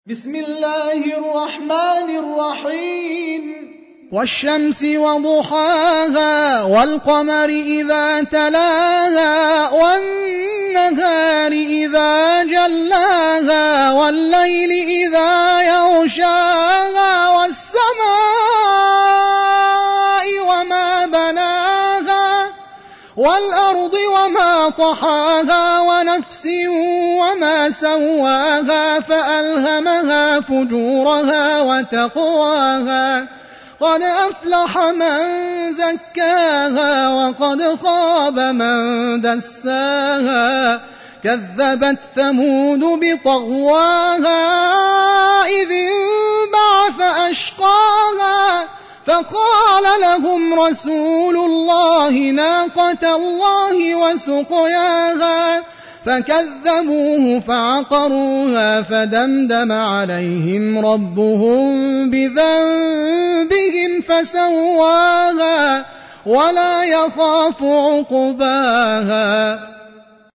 بسم الله الرحمن الرحيم والشمس وضحاها والقمر إذا تلاها والنهار إذا جلاها والليل إذا يغشاها والسماء وما بناها والأرض وما طحاها ونفس وما سواها فألهمها فجورها وتقواها قد أفلح من زكاها وقد خاب من دساها كذبت ثمود بطغواها إذ انبعث أشقاها فقال لهم رسول الله ناقة الله وسقياها فكذبوه فعقروها فدمدم عليهم ربهم بذنبهم فسواها ولا يخاف عقباها.